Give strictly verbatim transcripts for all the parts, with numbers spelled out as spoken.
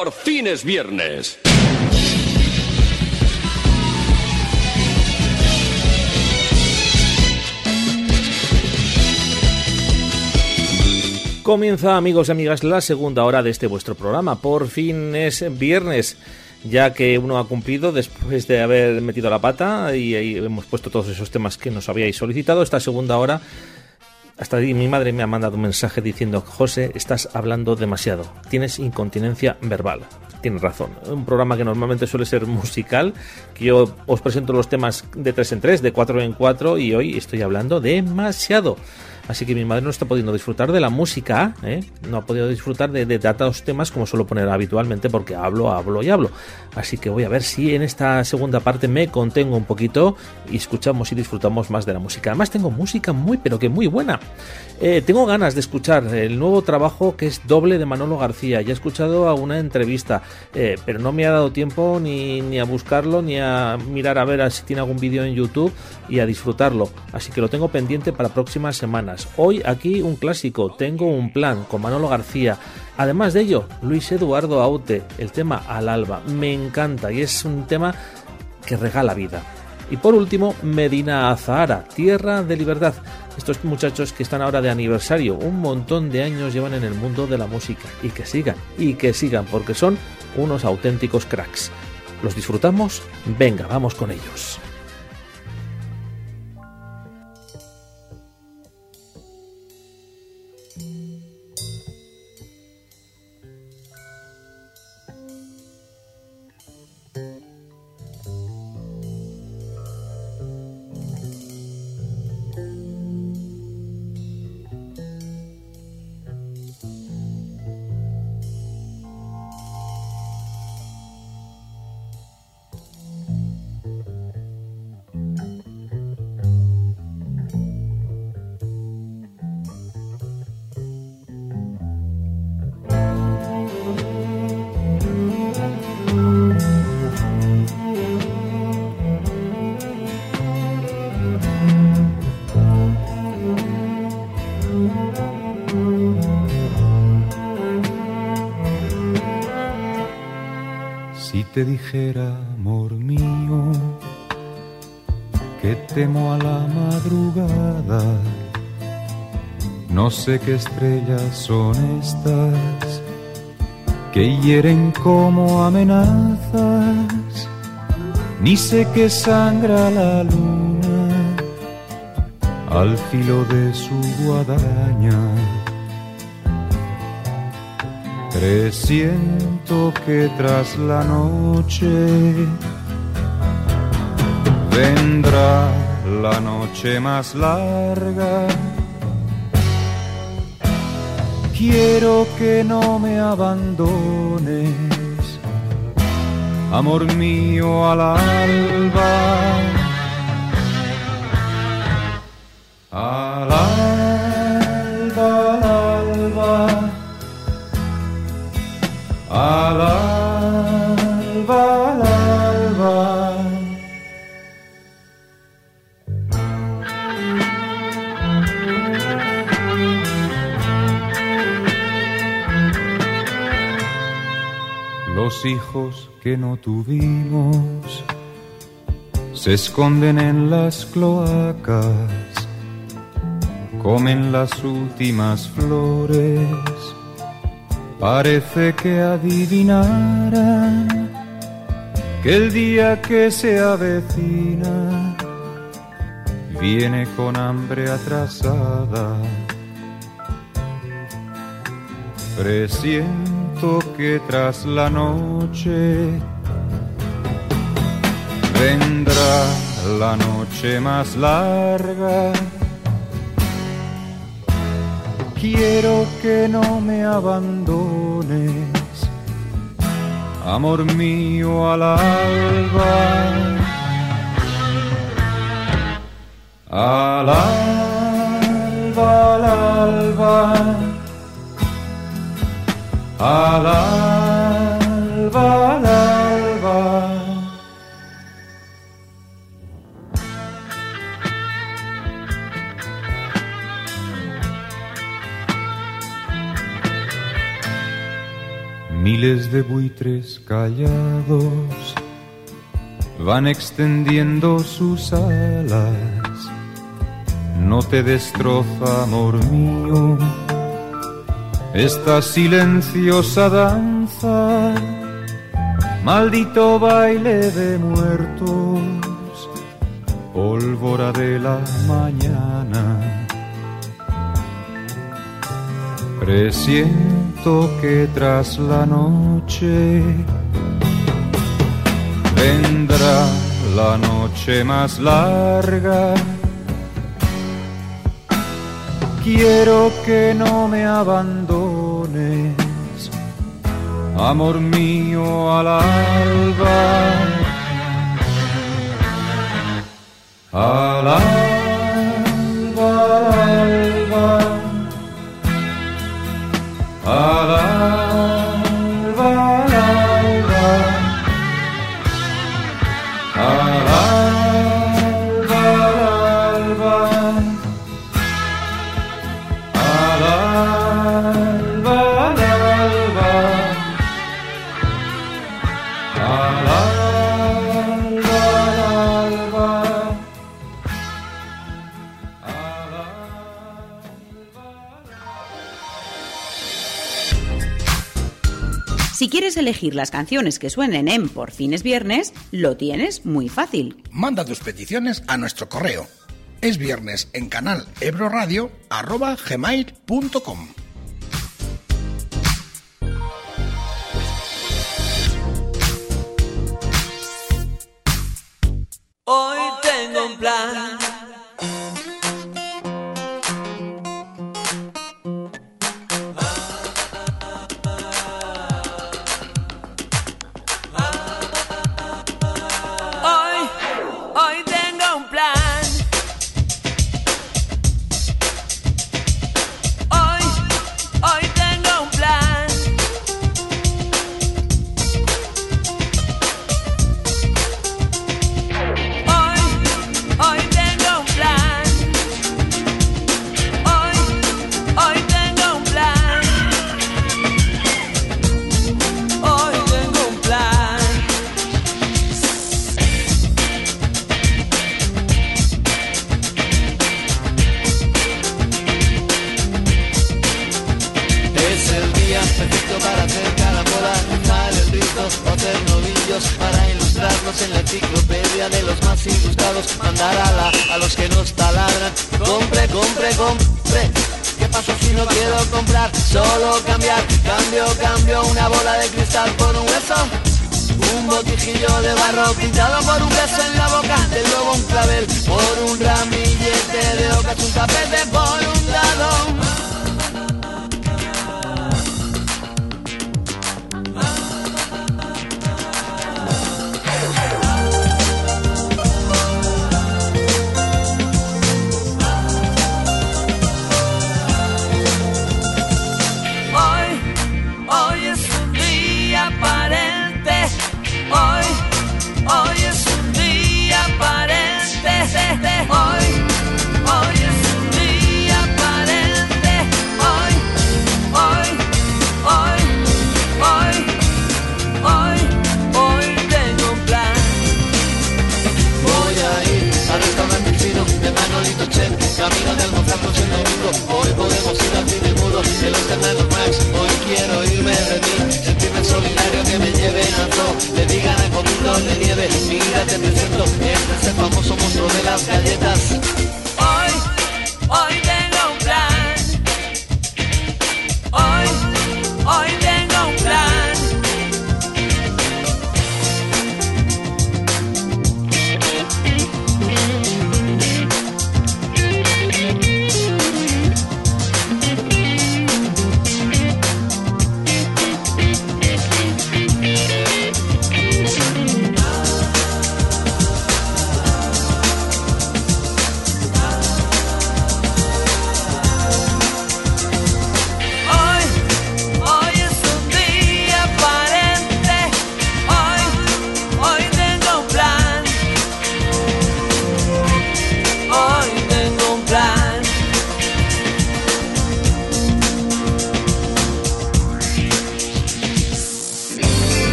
Por fin es viernes. Comienza, amigos y amigas, la segunda hora de este vuestro programa. Por fin es viernes, ya que uno ha cumplido después de haber metido la pata y ahí hemos puesto todos esos temas que nos habíais solicitado. Esta segunda hora, hasta ahí mi madre me ha mandado un mensaje diciendo: José, estás hablando demasiado, tienes incontinencia verbal. Tienes razón, un programa que normalmente suele ser musical, que yo os presento los temas de tres en tres, de cuatro en cuatro, y hoy estoy hablando demasiado. Así que mi madre no está pudiendo disfrutar de la música, ¿eh? No ha podido disfrutar de, de tantos temas como suelo poner habitualmente, porque hablo, hablo y hablo. Así que voy a ver si en esta segunda parte me contengo un poquito y escuchamos y disfrutamos más de la música. Además tengo música muy, pero que muy buena. Eh, tengo ganas de escuchar el nuevo trabajo que es Doble de Manolo García. Ya he escuchado alguna entrevista, eh, pero no me ha dado tiempo ni, ni a buscarlo, ni a mirar a ver si tiene algún vídeo en YouTube y a disfrutarlo. Así que lo tengo pendiente para próximas semanas. Hoy aquí un clásico, Tengo un plan, con Manolo García. Además de ello, Luis Eduardo Aute, el tema Al Alba. Me encanta y es un tema que regala vida. Y por último, Medina Azahara, Tierra de Libertad. Estos muchachos que están ahora de aniversario, un montón de años llevan en el mundo de la música. Y que sigan, y que sigan, porque son unos auténticos cracks. ¿Los disfrutamos? Venga, vamos con ellos. Te dijera, amor mío, que temo a la madrugada, no sé qué estrellas son estas que hieren como amenazas, ni sé qué sangra la luna al filo de su guadaña. Presiento que tras la noche vendrá la noche más larga. Quiero que no me abandones, amor mío, al alba. Al alba, al alba. Al alba, al alba. Los hijos que no tuvimos se esconden en las cloacas, comen las últimas flores. Parece que adivinaran que el día que se avecina viene con hambre atrasada. Presiento que tras la noche vendrá la noche más larga. Quiero que no me abandones, amor mío, al alba. Al alba, al alba. Al alba, al alba. Mil Miles de buitres callados van extendiendo sus alas. No te destroza, amor mío, esta silenciosa danza, maldito baile de muertos, pólvora de la mañana. Presiento que tras la noche vendrá la noche más larga. Quiero que no me abandones, amor mío, al alba. Al alba, al alba, al alba, al alba, al alba, al alba, al alba. Si quieres elegir las canciones que suenen en Por fin es viernes, lo tienes muy fácil. Manda tus peticiones a nuestro correo. Es viernes en canal ebroradio arroba gmail punto com. Hoy tengo un plan. Pintado por un beso en la boca, del lobo un clavel, por un ramillete de ocas, un tapete por un lado. Hoy, hoy es un día aparente.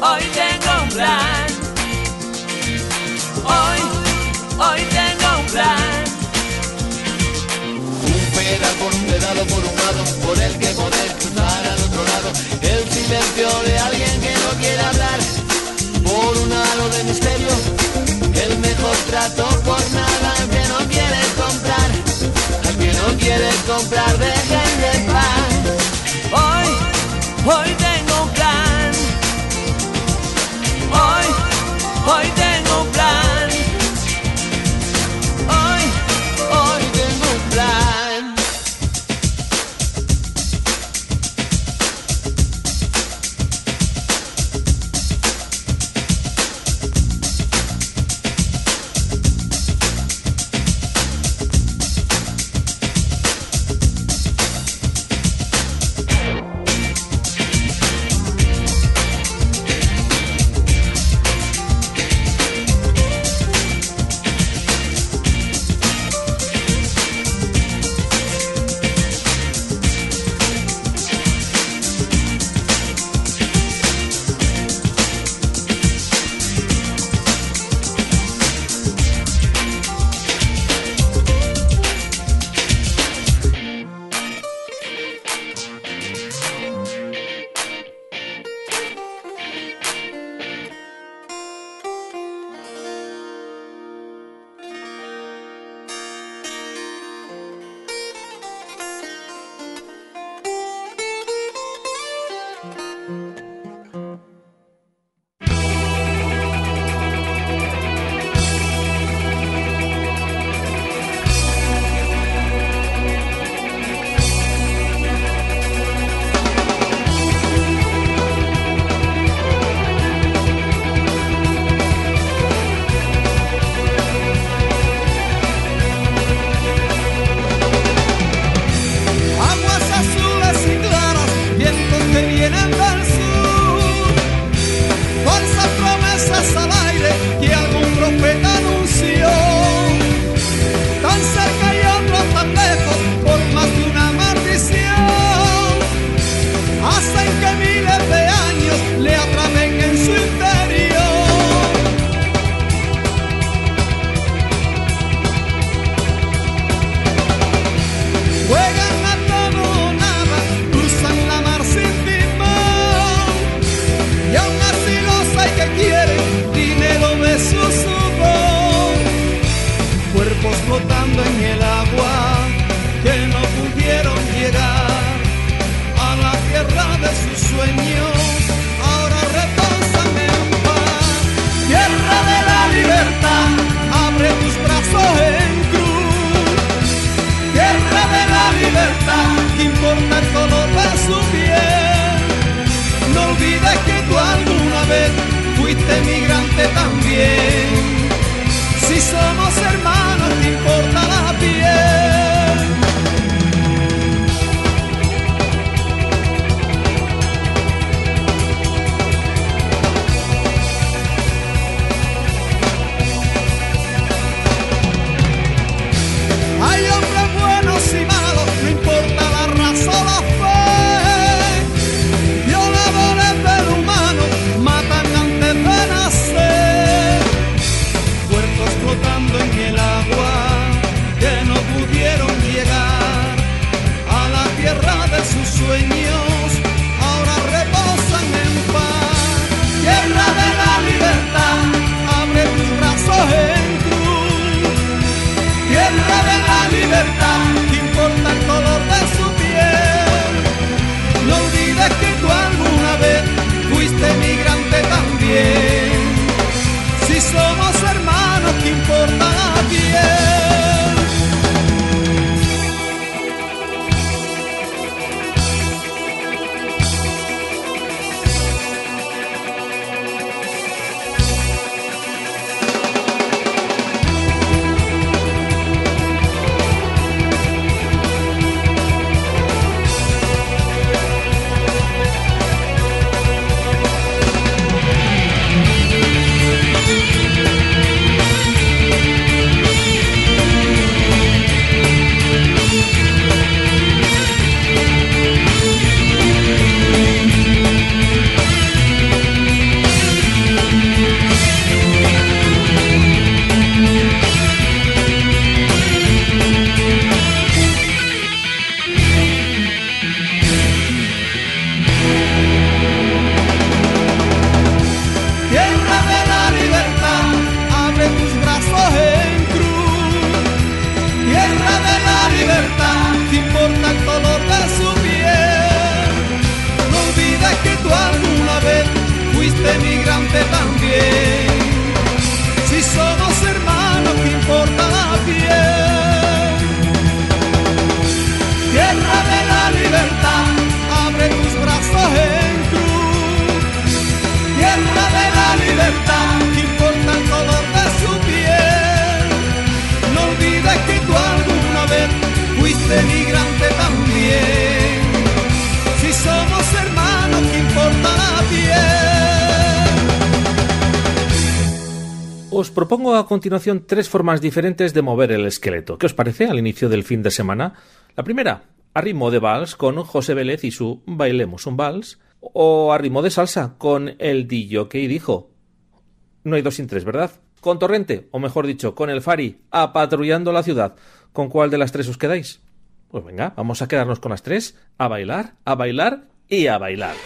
hoy tengo un plan. Hoy, hoy tengo un plan. Un pedal por un pedalo por un lado, por el que poder cruzar al otro lado. El silencio de alguien que no quiere hablar, por un halo de misterio. El mejor trato por nada, al que no quieres comprar, al que no quieres comprar, déjenle en paz. Hoy, hoy tengo un plan. Hoy, hoy tengo un plan. Hoy, hoy tengo un plan. Flotando en el agua que no pude Os propongo a continuación tres formas diferentes de mover el esqueleto. ¿Qué os parece al inicio del fin de semana? La primera, a ritmo de vals con José Vélez y su Bailemos un vals, o a ritmo de salsa con el D J que dijo. No hay dos sin tres, ¿verdad? Con Torrente, o mejor dicho, con el Fari, apatrullando la ciudad. ¿Con cuál de las tres os quedáis? Pues venga, vamos a quedarnos con las tres, a bailar, a bailar y a bailar.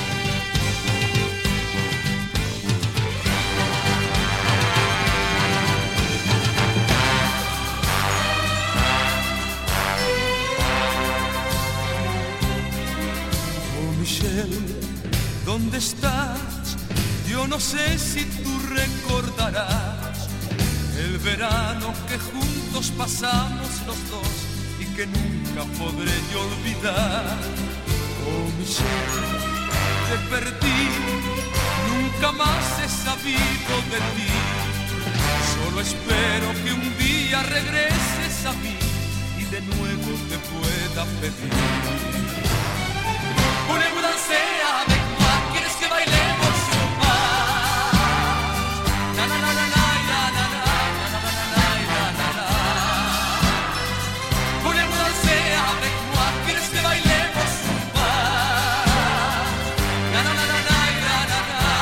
¿Dónde estás? Yo no sé si tú recordarás el verano que juntos pasamos los dos y que nunca podré yo olvidar. Oh Michelle, te perdí, nunca más he sabido de ti. Solo espero que un día regreses a mí y de nuevo te pueda pedir. Voulez-vous danser avec moi? ¿Quieres que bailemos un vals? Na na na na na na na na na na na na. Voulez-vous danser avec moi? ¿Quieres que bailemos un vals? Na na na na na na na na.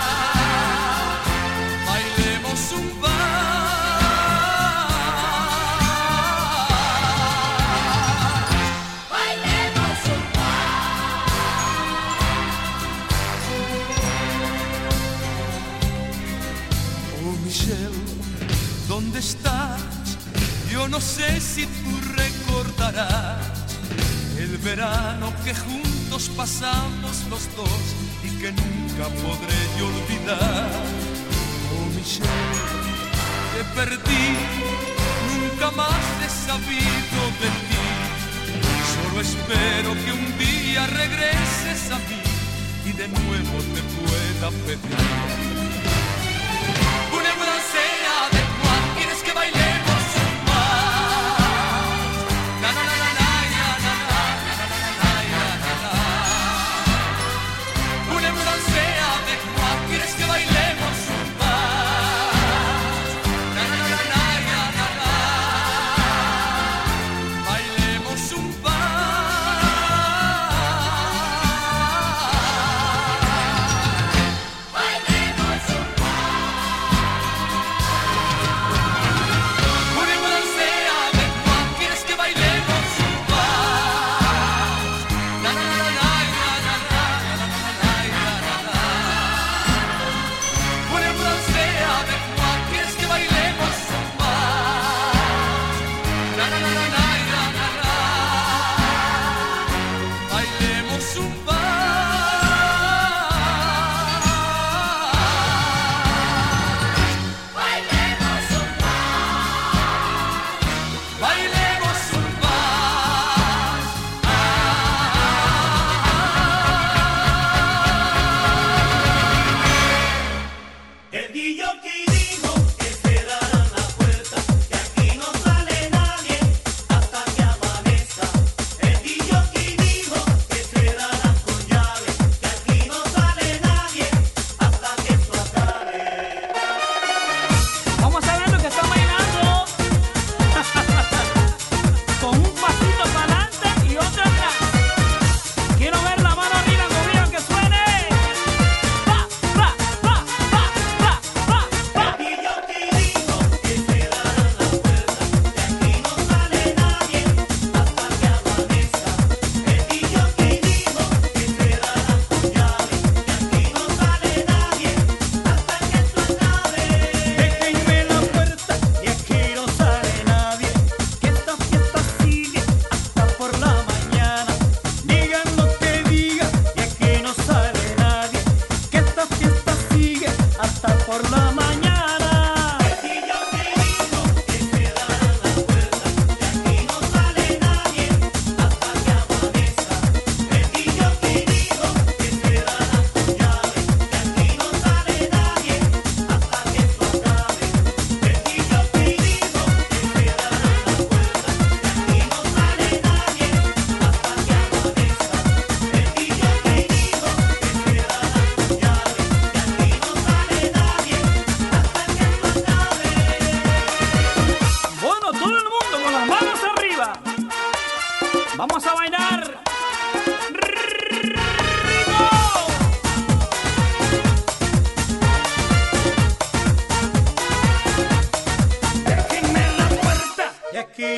Bailemos un vals. ¿Dónde estás? Yo no sé si tú recordarás el verano que juntos pasamos los dos y que nunca podré yo olvidar. Oh Michelle, te perdí, nunca más he sabido de ti. Solo espero que un día regreses a mí y de nuevo te pueda pedir. Voulez-vous danser avec moi? ¿Quieres que bailemos un vals? Na na na na na na na na na na na. Voulez-vous danser avec moi? ¿Quieres que bailemos un vals? Na na na na na na na. Bailemos un vals. Bailemos un vals.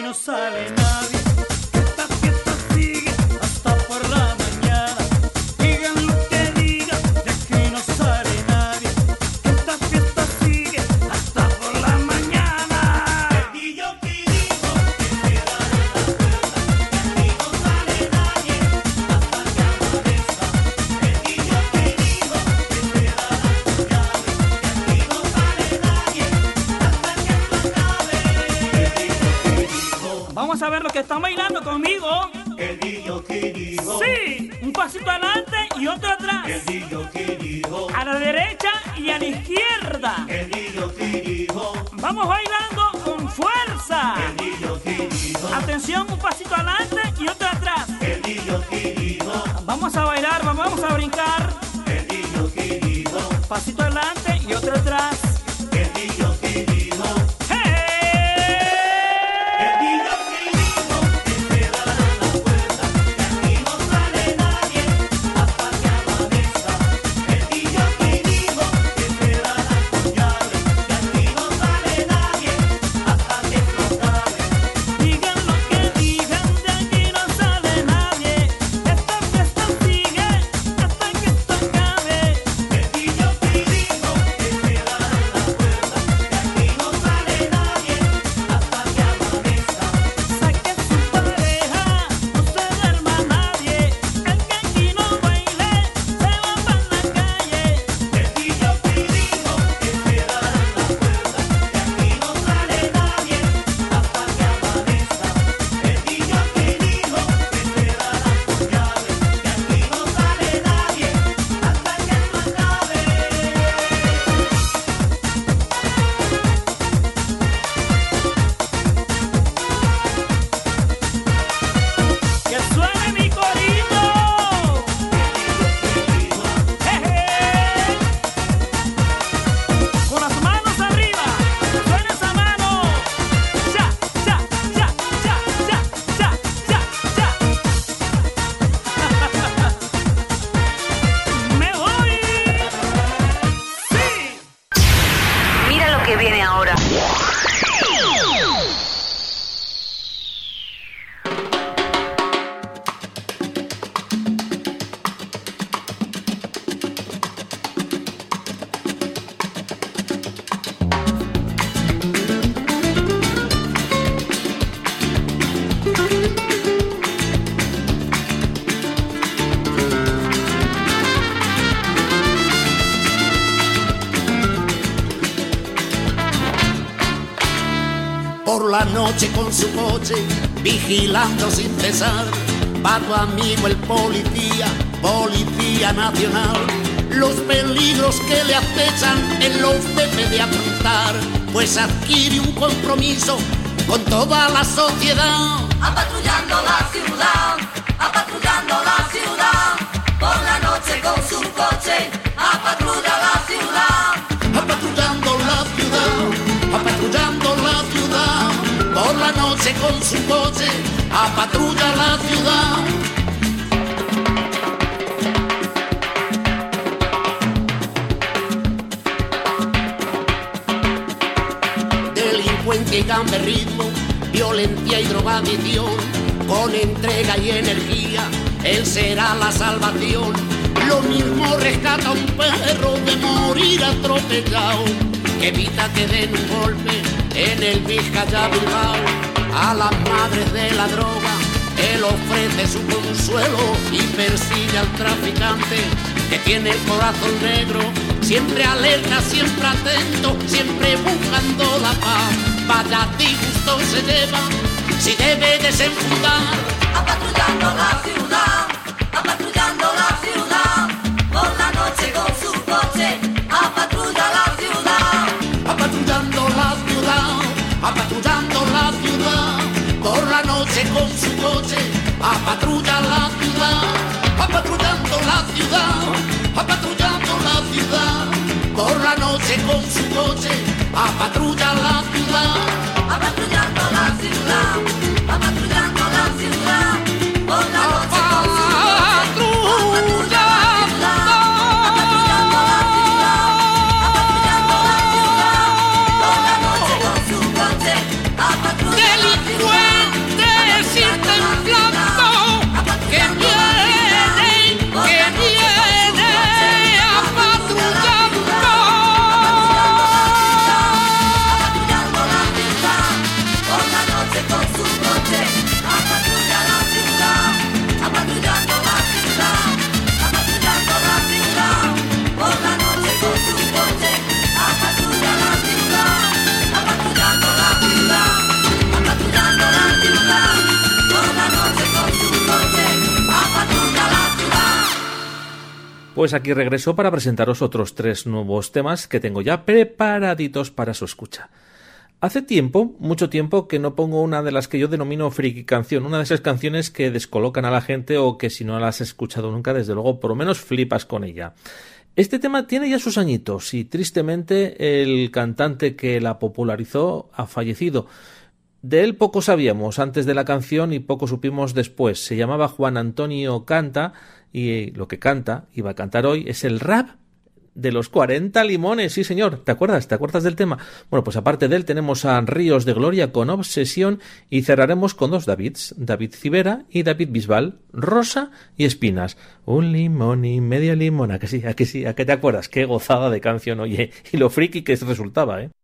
no sale nadie. Esta fiesta sigue hasta por la mañana. Digan lo que digan, de aquí no sale nadie. Esta fiesta sigue hasta por la mañana. El guillo que dijo que queda en la puerta, de aquí no sale nadie hasta que amanezca. El guillo que dijo que queda la llave, de aquí no sale nadie hasta que esto acabe. Vamos a ver los que están bailando conmigo. El guillo que dijo. Sí, un pasito adelante y otro atrás. El guillo que dijo. A la derecha y a la izquierda. El guillo que dijo. Vamos bailando con fuerza. El guillo que dijo. Atención, un pasito adelante y otro atrás. El guillo que dijo. Vamos a bailar, vamos a brincar. El guillo que dijo. Pasito adelante y otro atrás. El guillo que dijo. Por la noche con su coche, vigilando sin cesar, va tu amigo el policía, policía nacional. Los peligros que le acechan él los debe de afrontar, pues adquiere un compromiso con toda la sociedad. Apatrullando la ciudad, apatrullando la ciudad, por la noche con su coche, apatrulla la ciudad. Apatrullando la ciudad, apatrullando la ciudad, por la noche con su coche, apatrulla la ciudad. Delincuencia y gamberrismo, violencia y drogadicción, con entrega y energía, él será la salvación. Lo mismo rescata un perro de morir atropellado, que evita que den un golpe en el Vizcaya Bilbao. A las madres de la droga él ofrece su consuelo y persigue al traficante que tiene el corazón negro, siempre alerta, siempre atento, siempre buscando la paz. Vaya disgusto se lleva si debe desenfundar. Apatrullando la ciudad, apatrullando la ciudad, por la noche con su coche, apatrulla la ciudad. Apatrullando la ciudad, apatrullando la ciudad, por la noche con su coche, apatrulla la ciudad. Apatrullando la ciudad, apatrullando la ciudad, por la noche con su coche, apatrulla la ciudad. Apatrullando la ciudad, apatrullando la ciudad, por la noche con su coche, apatrulla la ciudad. Apatrullando la ciudad, apatrullando la ciudad, por la noche con su coche, apatrulla la ciudad. pues aquí regreso para presentaros otros tres nuevos temas que tengo ya preparaditos para su escucha. Hace tiempo, mucho tiempo, que no pongo una de las que yo denomino friki canción, una de esas canciones que descolocan a la gente o que si no las has escuchado nunca, desde luego, por lo menos flipas con ella. Este tema tiene ya sus añitos y tristemente el cantante que la popularizó ha fallecido. De él poco sabíamos antes de la canción y poco supimos después. Se llamaba Juan Antonio Canta y lo que canta, y va a cantar hoy, es el rap de los cuarenta limones, sí señor, ¿te acuerdas? ¿Te acuerdas del tema? Bueno, pues aparte de él tenemos a Ríos de Gloria con Obsesión y cerraremos con dos Davids, David Civera y David Bisbal, Rosa y Espinas. Un limón y medio limón, ¿a que sí? ¿A que sí? ¿A que te acuerdas? Qué gozada de canción, oye, y lo friki que resultaba, ¿eh?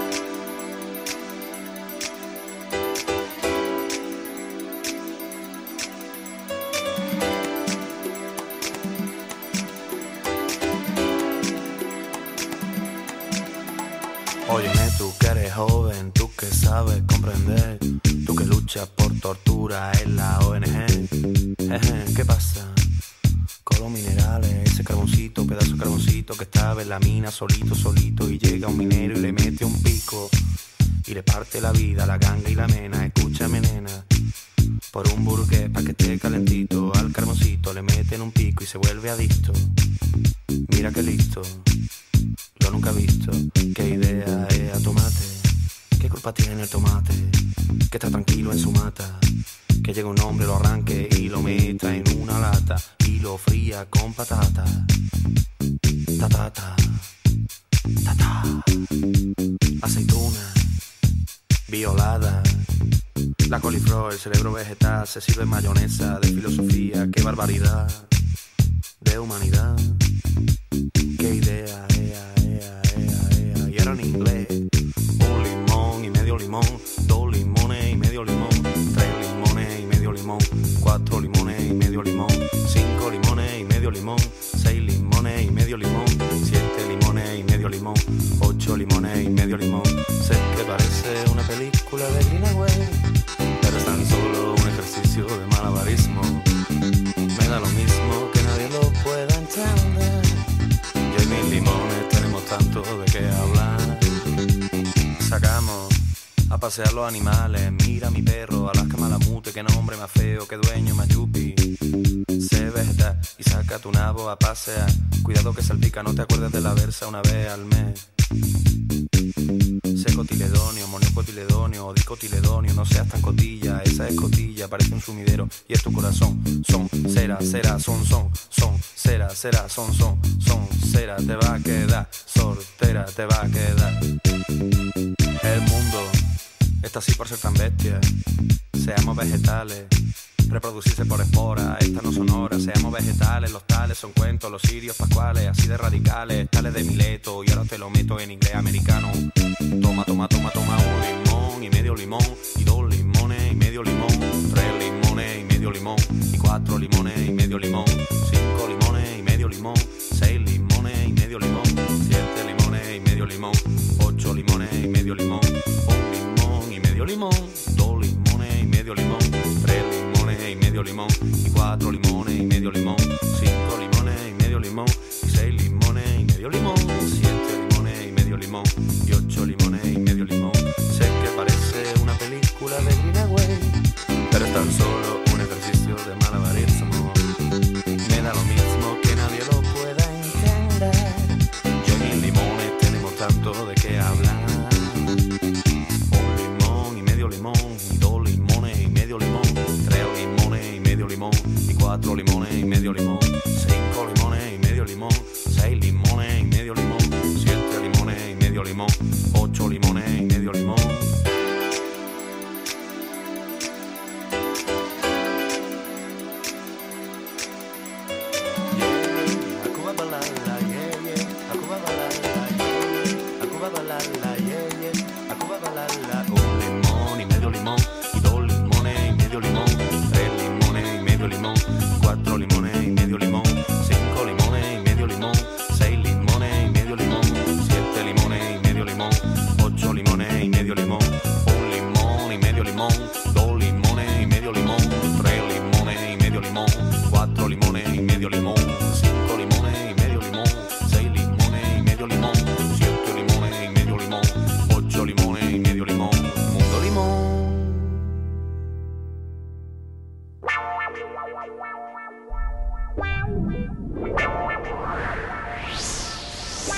Óyeme, tú que eres joven, tú que sabes comprender, tú que luchas por tortura en la O N G. Jeje, ¿qué pasa? Con los minerales, ese carboncito, pedazo de carboncito que estaba en la mina solito, solito, y llega un minero y le mete un pico y le parte la vida, la ganga y la mena. Escúchame, nena, por un burgués pa' que esté calentito, al carboncito le meten un pico y se vuelve adicto. Mira que listo, lo nunca he visto. Qué idea es a tomate, qué culpa tiene el tomate, que está tranquilo en su mata, que llega un hombre, lo arranque y lo meta en una lata y lo fría con patata. Ta ta ta, ta ta. Aceituna, violada, la coliflor, el cerebro vegetal, se sirve en mayonesa de filosofía, qué barbaridad de humanidad. Qué idea, ea, ea, ea, ea. Y era en inglés. Un limón y medio limón, dos limones y medio limón, tres limones y medio limón, cuatro limones y medio limón, cinco limones y medio limón, seis limones y medio limón, siete limones y medio limón, ocho limones y medio limón. Sé que parece una película de Greenaway, pero es tan solo un ejercicio de malabarismo. Me da lo mismo que nadie lo pueda entender. Yo y mis limones tenemos tanto de qué hablar. Sacamos a pasear los animales. Mira mi perro, Alaska Malamute, qué nombre más feo, qué dueño más yupi. Sé vegetal y saca tu nabo a pasear. Cuidado que salpica, no te acuerdes de la versa una vez al mes. Secotiledonio, monocotiledonio, dicotiledonio, no seas tan cotilla, esa es cotilla, parece un sumidero y es tu corazón. Son, cera, cera, son, son, son, cera, cera, son, son, son, cera, te va a quedar, sortera, te va a quedar. El mundo está así por ser tan bestia, seamos vegetales, reproducirse por esporas, estas no son horas, seamos vegetales, los tales son cuentos, los sirios pascuales, así de radicales, tales de Mileto, y ahora te lo meto en inglés americano. Toma, toma, toma, toma un limón y medio limón, y dos limones y medio limón, tres limones y medio limón, y cuatro limones y medio limón, cinco limones y medio limón, seis limones y medio limón, siete limones y medio limón, ocho limones y medio limón, un limón y medio limón, dos limones y medio limón, tres limones y medio limón, y cuatro limones y medio limón, cinco limones y medio limón, y seis limones y medio limón, siete limones y medio limón, y ocho limones y medio limón. Sé que parece una película de Greenaway, pero es tan solo un ejercicio de malabarismo. Me da lo mismo que nadie lo pueda entender. Yo y mis limones tenemos tanto de qué hablar. Un limón y medio limón, y dos limones y medio limón, tres limones y medio limón, y cuatro limones y medio limón, cinco limones y medio limón, seis limones y medio limón, siete limones y medio limón,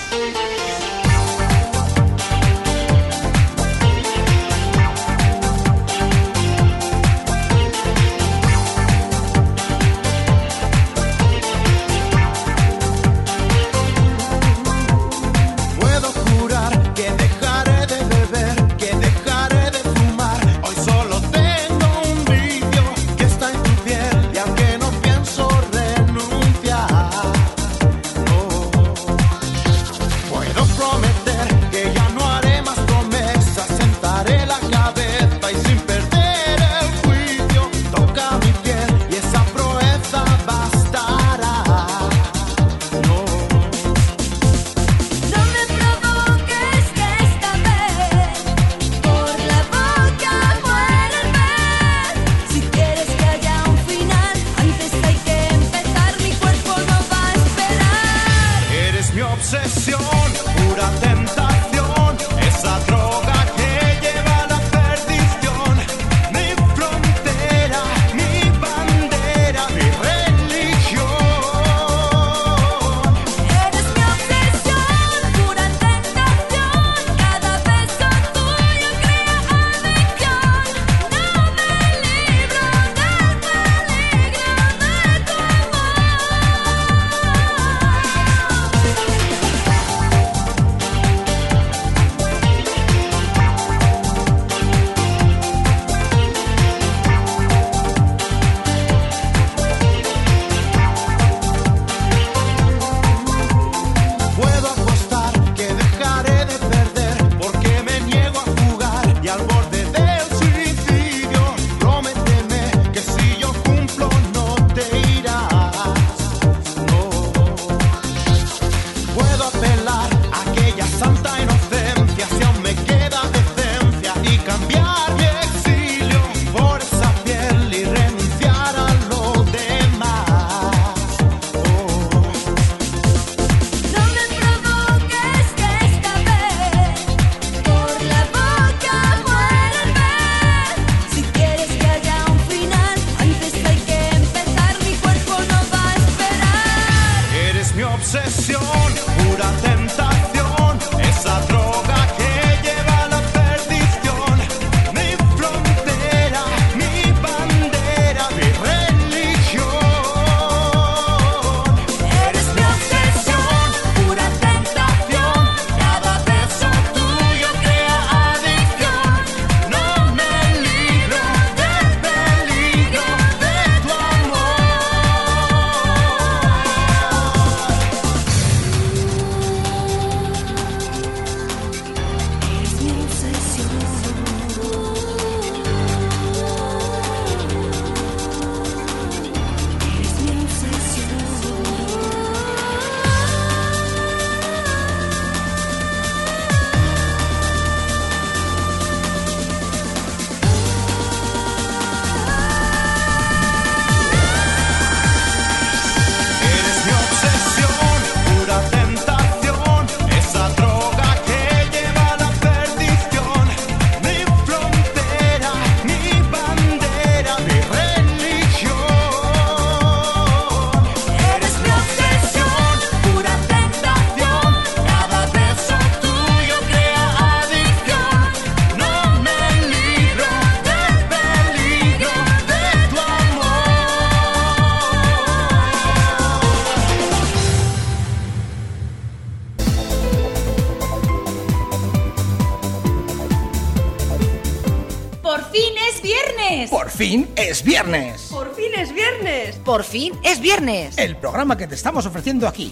Por fin es viernes. Por fin es viernes. Por fin es viernes. El programa que te estamos ofreciendo aquí.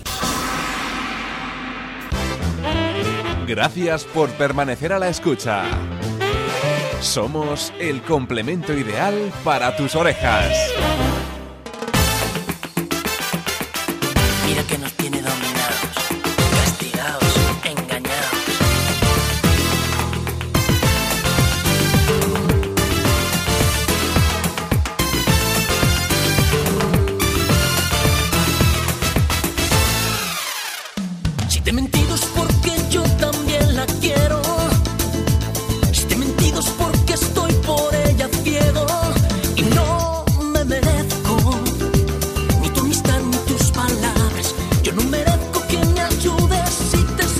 Gracias por permanecer a la escucha. Somos el complemento ideal para tus orejas. Mira que nos tiene dominados, castigados, engañados. Si te he mentido es porque yo también la quiero. Si te he mentido es porque estoy por ella ciego. Y no me merezco ni tu amistad ni tus palabras. Yo no merezco que me ayudes si te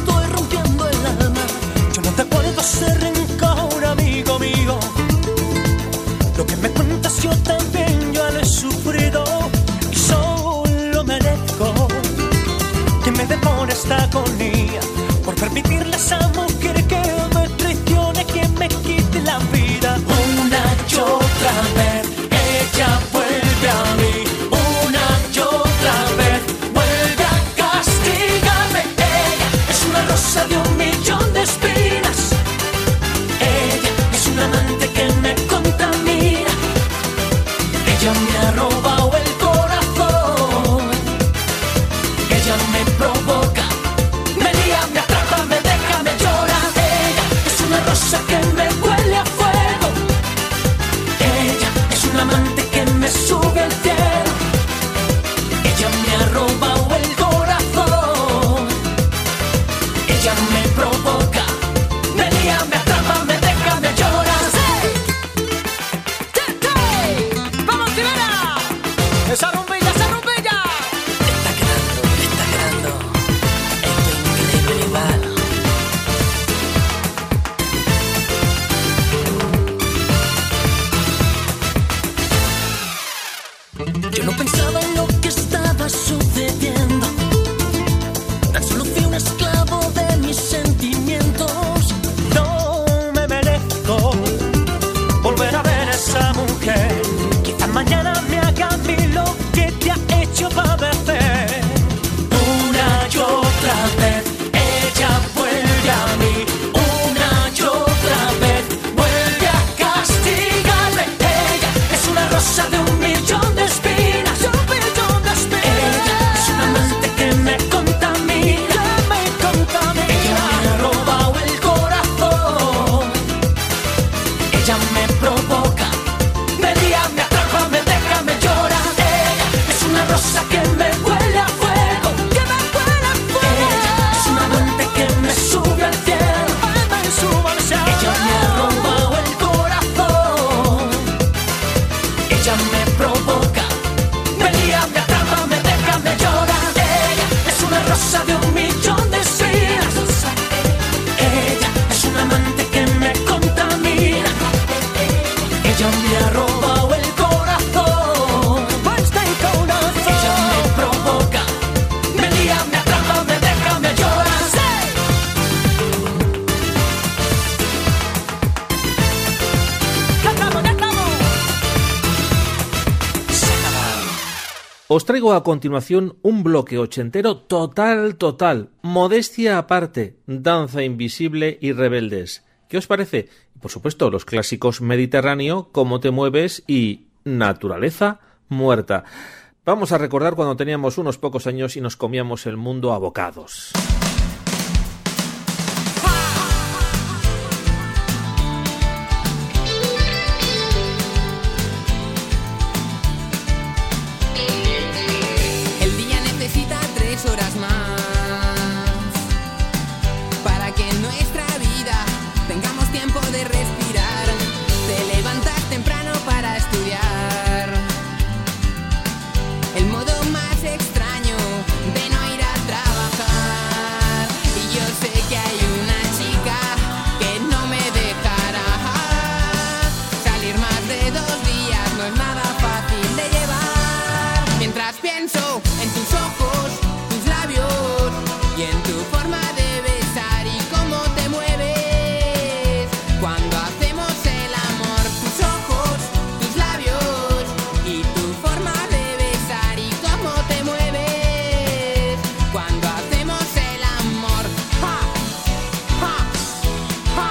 con esta agonía, por permitirle a esa mujer que me traicione, que me quite la vida. Una y otra vez ella vuelve a mí, una y otra vez vuelve a castigarme. Ella es una rosa de un millón de espinas, ella es una amante que me contamina, ella me ha robado el corazón, ella me provoca, me lía, me atrapa, me deja, me llora. Ella es una rosa que me huele a fuego, ella es una amante que me sube al cielo, ella me ha robado el corazón, ella me provoca, me lía, me atrapa, me deja, me llora. ¡Vamos, Rivera! ¡Esa rumbilla, esa rumbilla! Está quedando, está quedando esto increíble igual. Yo no pensaba en lo que estaba sucediendo, tan solo fui un esclavo de mis sentimientos. No me merezco volver a ver a esa mujer, quizás mañana me haga a mí lo que te ha hecho padecer. Una y otra vez ella vuelve a mí, una y otra vez vuelve a castigarme. Ella es una rosa de un millón de espinas, un millón de espinas. Ella es una amante que me contamina, que me contamina. Ella me ha robado el corazón, ella me provoca, me lía, me atrapa, me deja, me llora. Ella es una rosa que me huele a fuego, que me huele a fuego. Ella es una amante que me sube al cielo, me sube al cielo. Ella me ha robado el corazón, ella me provoca, me lía, me atrapa, me deja, me llora. Ella es una rosa de un millón de espinas, ella es una amante que me contamina, ella me ha robado el corazón, ella me provoca, me lía, me atrapa, me deja, me llora. ¡Ya estamos, ya estamos! Se ha acabado. Os traigo a continuación un bloque ochentero total, total, modestia aparte, danza invisible y rebeldes. ¿Qué os parece? Por supuesto, los clásicos Mediterráneo, Cómo te mueves y Naturaleza muerta. Vamos a recordar cuando teníamos unos pocos años y nos comíamos el mundo a bocados. El día necesita tres horas más para que en nuestra vida tengamos tiempo de respirar. Te levantas temprano para estudiar. El modo más extraño de no ir a trabajar. Y yo sé que hay una chica que no me dejará salir más de dos días. No es nada fácil de llevar. Mientras pienso en tus ojos, tus labios y en tu forma de besar y cómo te mueves cuando hacemos el amor. Tus ojos, tus labios y tu forma de besar y cómo te mueves cuando hacemos el amor. ¡Ja! ¡Ja! ¡Ja!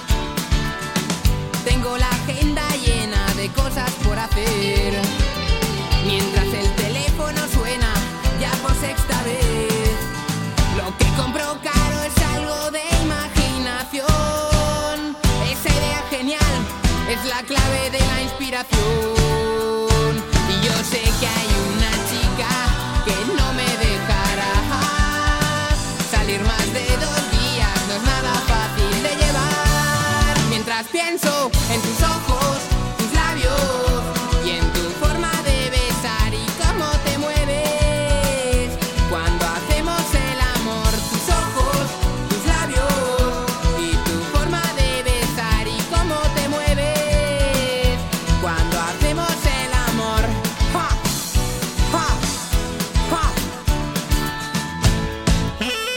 Tengo la agenda llena de cosas por hacer mientras el teléfono suena ya por sexta vez. Lo que compro caro es algo de imaginación. Esa idea genial es la clave de la inspiración. Y yo sé que hay una chica que no me dejará salir más de dos días. No es nada fácil de llevar. Mientras pienso en tus ojos, tus labios y en tu forma de besar y cómo te mueves cuando hacemos el amor. Tus ojos, tus labios y tu forma de besar y cómo te mueves cuando hacemos el amor. ¡Ja! ¡Ja! ¡Ja!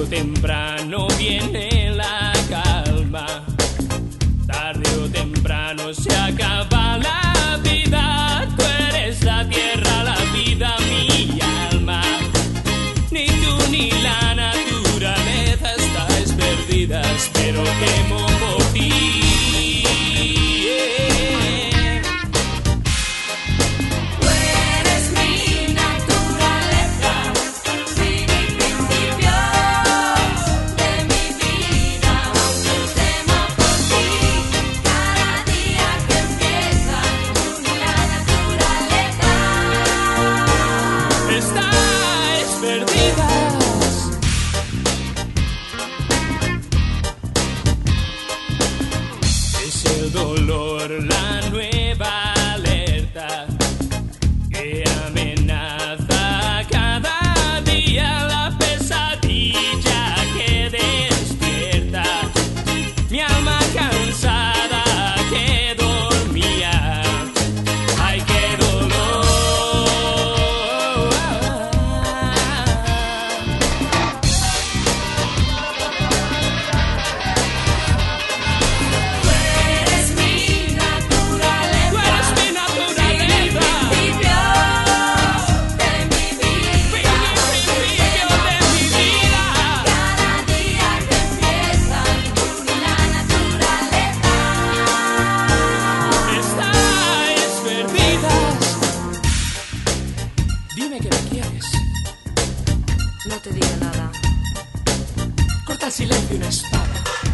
o temprano viene la calma, tarde o temprano se acaba la vida. Tú eres la tierra, la vida, mi alma. Ni tú ni la naturaleza estáis perdidas, pero temo por ti. La nueva alerta que amenaza cada día, la pesadilla que despierta mi alma cansada que dormía. Ay, qué dolor. Silencio, una espada.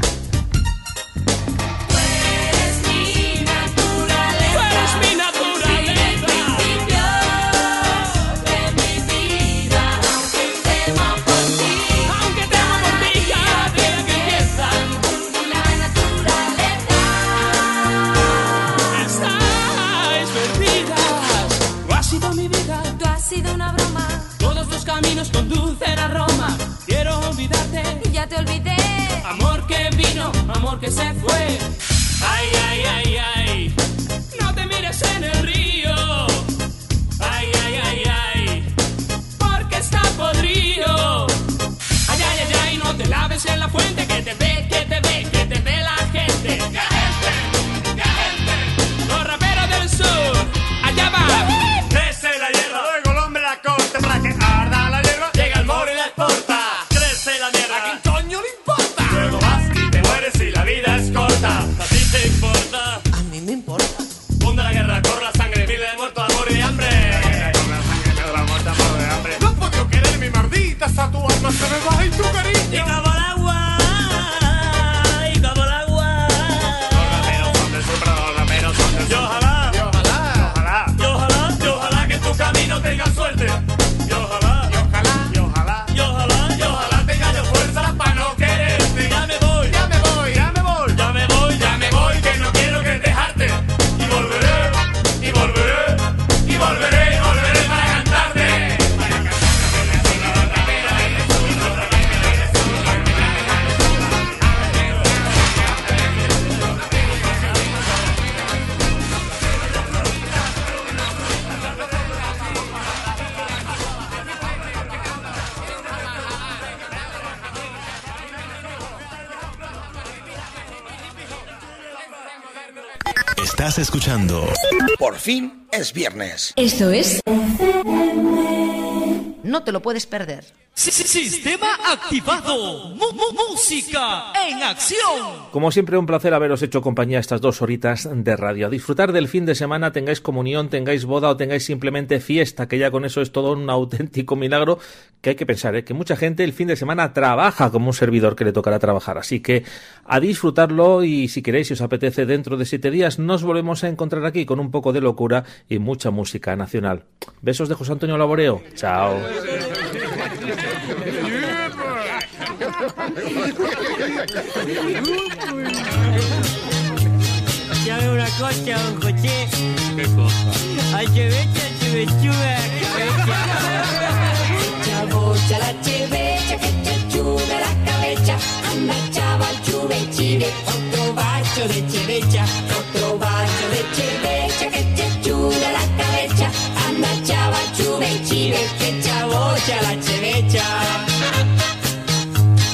Tú eres mi naturaleza. Tú eres mi naturaleza. El principio de mi vida. Aunque temo por ti. Aunque temo por ti cada día que empieza. La naturaleza. Estáis perdidas. Tú has sido mi vida. Tú has sido una broma. Todos los caminos conducen a Roma. Quiero olvidarte. Ya te olvidé. Amor que vino, amor que se fue. Ay, ay, ay, ay. No te mires en el río. Ay, ay, ay, ay. Porque está podrido. Ay, ay, ay, ay. No te laves en la fuente. Que te ve, que te ve, que te ve la gente. ¡Qué gente! ¡Qué gente! Los raperos del sur. Allá va. Crece la hierba. Luego el hombre la corta para que arda la hierba. Llega el moro y la exporta. La mierda, ¿a quién coño le importa? Luego vas y te mueres y la vida es corta. ¿A ti te importa? A mí me importa. Donde la guerra corre la sangre, miles de muertos, amor y hambre. Corre la sangre, miles de muertos, amor y hambre. No puedo querer mi maldita, esa tu alma se me va y tu cariño. Y como el agua, y como el agua. Los raperos son del sur, pero los raperos son del sur. Y ojalá, y ojalá, y ojalá, y ojalá, y ojalá que tu camino tenga suerte. Y ojalá, y ojalá, y ojalá, y ojalá. Fuerza para no quererte. Ya me voy, ya me voy, ya me voy, ya me voy, ya me voy, que no quiero que dejarte. Y volveré, y volveré, y volveré, y volveré para cantarte. Para cantarte. Estás escuchando. Por fin es viernes. Esto es. No te lo puedes perder. Sistema activado. Mu- mu- música en acción. Como siempre, un placer haberos hecho compañía estas dos horitas de radio. A disfrutar del fin de semana, tengáis comunión, tengáis boda o tengáis simplemente fiesta, que ya con eso es todo un auténtico milagro, que hay que pensar, ¿eh? que mucha gente el fin de semana trabaja como un servidor que le tocará trabajar. Así que a disfrutarlo, y si queréis, si os apetece, dentro de siete días nos volvemos a encontrar aquí con un poco de locura y mucha música nacional. Besos de José Antonio Laboreo. Chao. ¿Sabe una cosa, don José? ¿Qué cosa? A chevecha, chevechuga, Chabocha la chevecha, que chechuga la cabeza. Anda chaval chuvechive, otro bacho de chevecha, otro bacho de chevecha, que chechuga la cabeza. Anda chaval chuvechive, que chabocha la chevecha.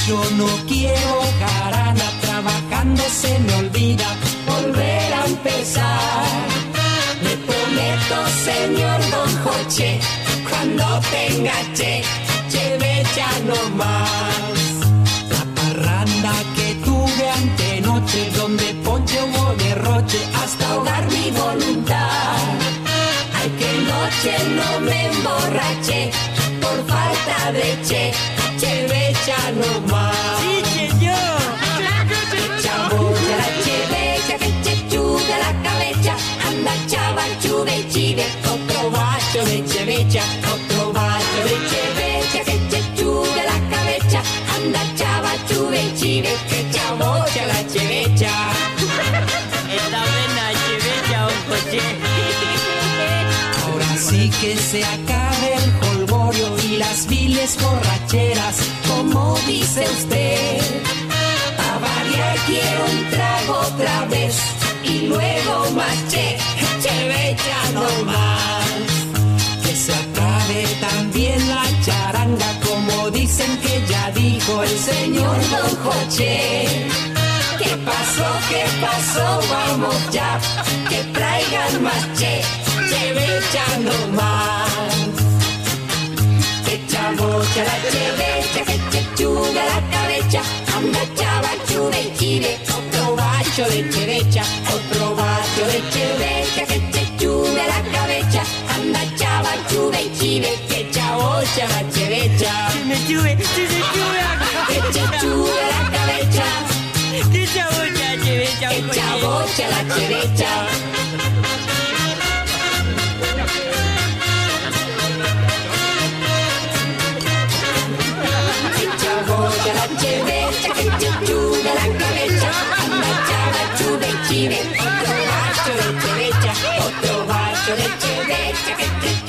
Yo no quiero jarana, trabajando se me olvida volver a empezar. Le prometo, señor Don Joche, cuando tenga che, cheve ya no más. La parranda que tuve antenoche, donde ponche hubo derroche, hasta ahogar mi voluntad. Ay, que noche no me emborraché, por falta de che, cheve ya no más. Sí, señor. Chavo de la chevecha, que chechu de la cabeza, anda chaval chuve chive, otro bacho de chevecha, otro bacho de chevecha, que chechu de la cabeza, anda chaval chuve chive, que chavo de la chevecha. Está buena chevecha, un coche. Ahora sí que se acabe el jolgorio y las viles borracheras, como dice usted. A variar quiero un trago otra vez y luego más che, cheve ya no más. Que se acabe también la charanga, como dicen que ya dijo el señor Don Joche. ¿Qué pasó? ¿Qué pasó? Vamos ya, que traigan más che, cheve ya no más. Que chabocha la chevecha, que chechuga la cabeza, anda chava chuve chive, otro bacho de chevecha, otro bacho de chevecha, que chechuga la cabeza, anda chava chuve chive, que chabocha la chevecha, que me chuve, que chechuga la cabeza, que chabocha la chevecha, que chabocha la chevecha. Chabocha la chevecha, que chechuga la cabeza, anda chava chuve chive, otro bacho de chevecha, otro bacho de chevecha, que chechuga